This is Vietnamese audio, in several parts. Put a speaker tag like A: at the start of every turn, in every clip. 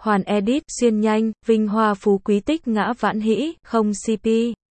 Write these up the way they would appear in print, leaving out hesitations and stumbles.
A: Hoàn edit, xuyên nhanh, vinh hoa phú quý tích ngã vãn hĩ, không CP.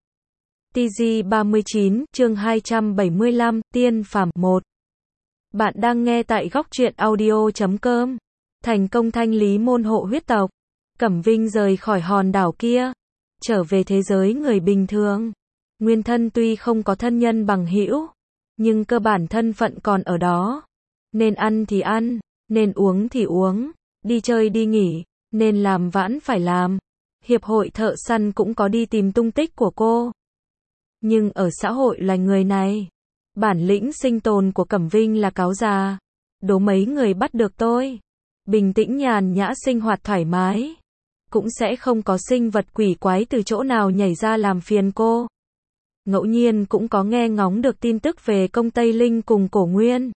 A: TG 39, chương 275, Tiên phàm 1. Bạn đang nghe tại góc truyện audio.com. Thành công thanh lý môn hộ huyết tộc. Cẩm Vinh rời khỏi hòn đảo kia, trở về thế giới người bình thường. Nguyên thân tuy không có thân nhân bằng hữu, nhưng cơ bản thân phận còn ở đó. Nên ăn thì ăn, nên uống thì uống, đi chơi đi nghỉ, nên làm vãn phải làm. Hiệp hội thợ săn cũng có đi tìm tung tích của cô. Nhưng ở xã hội loài người này, bản lĩnh sinh tồn của Cẩm Vinh là cáo già. Đố mấy người bắt được tôi, bình tĩnh nhàn nhã sinh hoạt thoải mái, cũng sẽ không có sinh vật quỷ quái từ chỗ nào nhảy ra làm phiền cô. Ngẫu nhiên cũng có nghe ngóng được tin tức về công Tây Linh cùng Cổ Nguyên.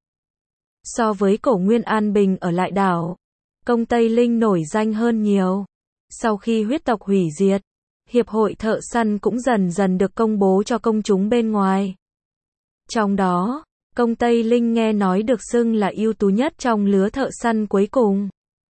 A: So với Cổ Nguyên an bình ở lại đảo, công Tây Linh nổi danh hơn nhiều. Sau khi huyết tộc hủy diệt, Hiệp hội thợ săn cũng dần dần được công bố cho công chúng bên ngoài. Trong đó, công Tây Linh nghe nói được xưng là ưu tú nhất trong lứa thợ săn cuối cùng.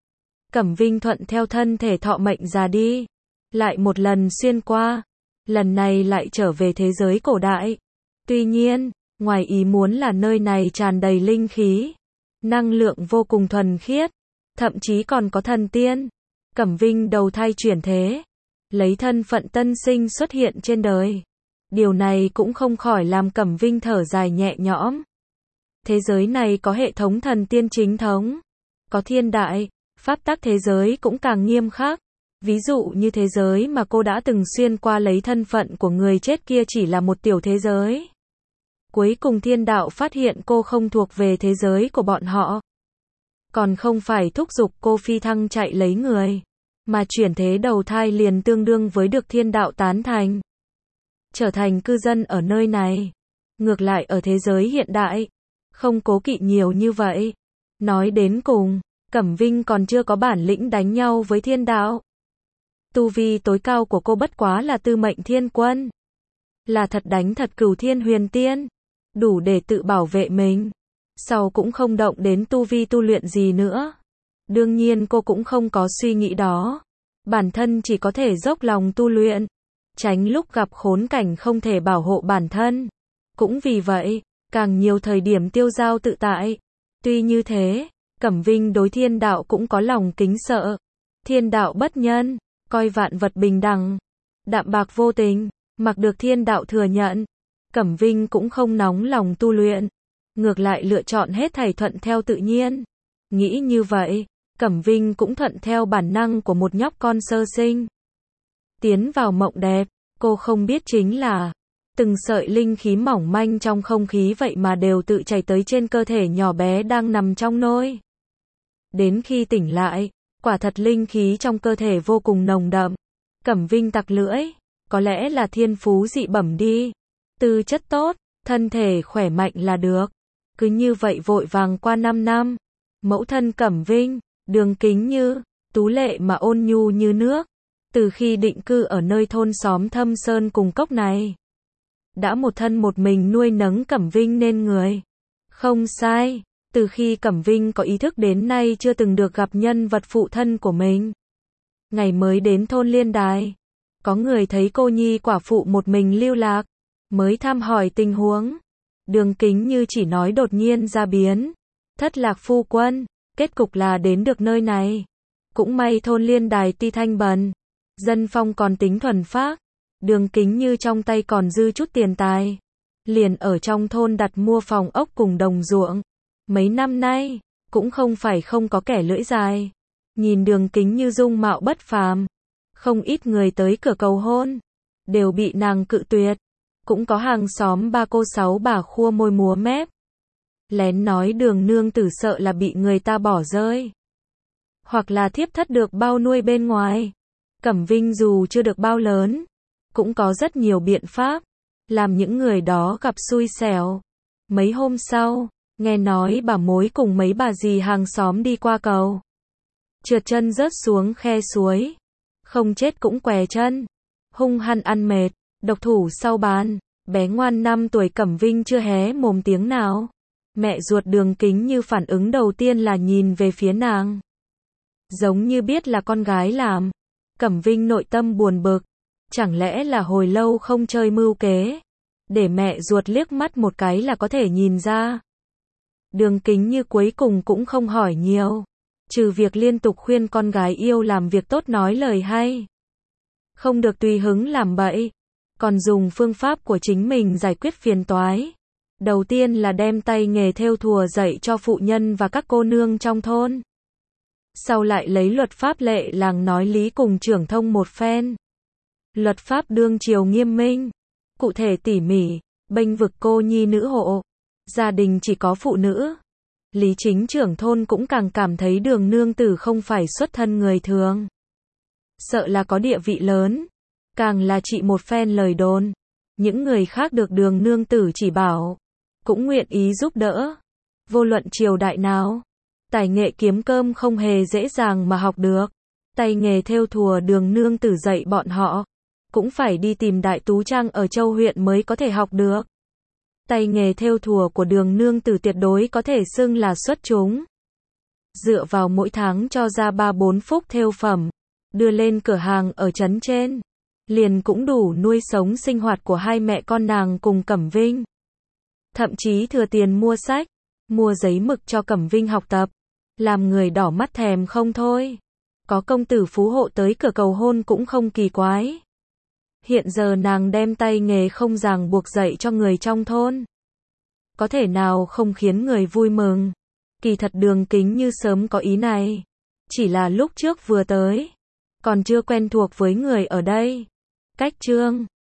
A: Cẩm Vinh thuận theo thân thể thọ mệnh già đi, lại một lần xuyên qua, lần này lại trở về thế giới cổ đại. Tuy nhiên, ngoài ý muốn là nơi này tràn đầy linh khí, năng lượng vô cùng thuần khiết, thậm chí còn có thần tiên. Cẩm Vinh đầu thai chuyển thế, lấy thân phận tân sinh xuất hiện trên đời. Điều này cũng không khỏi làm Cẩm Vinh thở dài nhẹ nhõm. Thế giới này có hệ thống thần tiên chính thống, có thiên đại, pháp tắc thế giới cũng càng nghiêm khắc. Ví dụ như thế giới mà cô đã từng xuyên qua lấy thân phận của người chết kia chỉ là một tiểu thế giới. Cuối cùng thiên đạo phát hiện cô không thuộc về thế giới của bọn họ. Còn không phải thúc giục cô phi thăng chạy lấy người, mà chuyển thế đầu thai liền tương đương với được thiên đạo tán thành, trở thành cư dân ở nơi này. Ngược lại ở thế giới hiện đại, không cố kỵ nhiều như vậy. Nói đến cùng, Cẩm Vinh còn chưa có bản lĩnh đánh nhau với thiên đạo. Tu vi tối cao của cô bất quá là tư mệnh thiên quân. Là thật đánh thật cửu thiên huyền tiên, đủ để tự bảo vệ mình. Sau cũng không động đến tu vi tu luyện gì nữa. Đương nhiên cô cũng không có suy nghĩ đó. Bản thân chỉ có thể dốc lòng tu luyện, tránh lúc gặp khốn cảnh không thể bảo hộ bản thân. Cũng vì vậy, càng nhiều thời điểm tiêu dao tự tại. Tuy như thế, Cẩm Vinh đối thiên đạo cũng có lòng kính sợ. Thiên đạo bất nhân, coi vạn vật bình đẳng, đạm bạc vô tình, mặc được thiên đạo thừa nhận. Cẩm Vinh cũng không nóng lòng tu luyện, ngược lại lựa chọn hết thảy thuận theo tự nhiên. Nghĩ như vậy, Cẩm Vinh cũng thuận theo bản năng của một nhóc con sơ sinh. Tiến vào mộng đẹp, cô không biết chính là từng sợi linh khí mỏng manh trong không khí vậy mà đều tự chảy tới trên cơ thể nhỏ bé đang nằm trong nôi. Đến khi tỉnh lại, quả thật linh khí trong cơ thể vô cùng nồng đậm. Cẩm Vinh tặc lưỡi, có lẽ là thiên phú dị bẩm đi. Tư chất tốt, thân thể khỏe mạnh là được. Cứ như vậy vội vàng qua 5 năm. Mẫu thân Cẩm Vinh, Đường Kính Như, tú lệ mà ôn nhu như nước. Từ khi định cư ở nơi thôn xóm Thâm Sơn cùng cốc này, đã một thân một mình nuôi nấng Cẩm Vinh nên người. Không sai, từ khi Cẩm Vinh có ý thức đến nay chưa từng được gặp nhân vật phụ thân của mình. Ngày mới đến thôn Liên Đài, có người thấy cô nhi quả phụ một mình lưu lạc, mới thăm hỏi tình huống. Đường Kính Như chỉ nói đột nhiên ra biến, thất lạc phu quân, kết cục là đến được nơi này. Cũng may thôn Liên Đài tuy thanh bần, dân phong còn tính thuần phác. Đường Kính Như trong tay còn dư chút tiền tài, liền ở trong thôn đặt mua phòng ốc cùng đồng ruộng. Mấy năm nay, cũng không phải không có kẻ lưỡi dài, nhìn Đường Kính Như dung mạo bất phàm, không ít người tới cửa cầu hôn, đều bị nàng cự tuyệt. Cũng có hàng xóm ba cô sáu bà khua môi múa mép, lén nói Đường nương tử sợ là bị người ta bỏ rơi, hoặc là thiếp thất được bao nuôi bên ngoài. Cẩm Vinh dù chưa được bao lớn, cũng có rất nhiều biện pháp, làm những người đó gặp xui xẻo. Mấy hôm sau, nghe nói bà mối cùng mấy bà dì hàng xóm đi qua cầu, trượt chân rớt xuống khe suối, không chết cũng què chân, hung hăng ăn mệt, độc thủ sau bàn. Bé ngoan 5 tuổi Cẩm Vinh chưa hé mồm tiếng nào. Mẹ ruột Đường Kính Như phản ứng đầu tiên là nhìn về phía nàng. Giống như biết là con gái làm. Cẩm Vinh nội tâm buồn bực. Chẳng lẽ là hồi lâu không chơi mưu kế, để mẹ ruột liếc mắt một cái là có thể nhìn ra. Đường Kính Như cuối cùng cũng không hỏi nhiều, trừ việc liên tục khuyên con gái yêu làm việc tốt nói lời hay, không được tùy hứng làm bậy, còn dùng phương pháp của chính mình giải quyết phiền toái. Đầu tiên là đem tay nghề thêu thùa dạy cho phụ nhân và các cô nương trong thôn. Sau lại lấy luật pháp lệ làng nói lý cùng trưởng thông một phen. Luật pháp đương triều nghiêm minh, cụ thể tỉ mỉ, bênh vực cô nhi nữ hộ, gia đình chỉ có phụ nữ. Lý Chính trưởng thôn cũng càng cảm thấy Đường nương tử không phải xuất thân người thường, sợ là có địa vị lớn, càng là trị một phen lời đồn. Những người khác được Đường nương tử chỉ bảo, cũng nguyện ý giúp đỡ. Vô luận triều đại nào, tài nghệ kiếm cơm không hề dễ dàng mà học được. Tay nghề thêu thùa Đường nương tử dạy bọn họ, cũng phải đi tìm đại tú trang ở Châu huyện mới có thể học được. Tay nghề thêu thùa của Đường nương tử tuyệt đối có thể xưng là xuất chúng. Dựa vào mỗi tháng cho ra 3-4 phúc thêu phẩm, đưa lên cửa hàng ở trấn trên, liền cũng đủ nuôi sống sinh hoạt của hai mẹ con nàng cùng Cẩm Vinh. Thậm chí thừa tiền mua sách, mua giấy mực cho Cẩm Vinh học tập, làm người đỏ mắt thèm không thôi. Có công tử phú hộ tới cửa cầu hôn cũng không kỳ quái. Hiện giờ nàng đem tay nghề không ràng buộc dạy cho người trong thôn, có thể nào không khiến người vui mừng. Kỳ thật Đường Kính Như sớm có ý này, chỉ là lúc trước vừa tới, còn chưa quen thuộc với người ở đây. Cách chương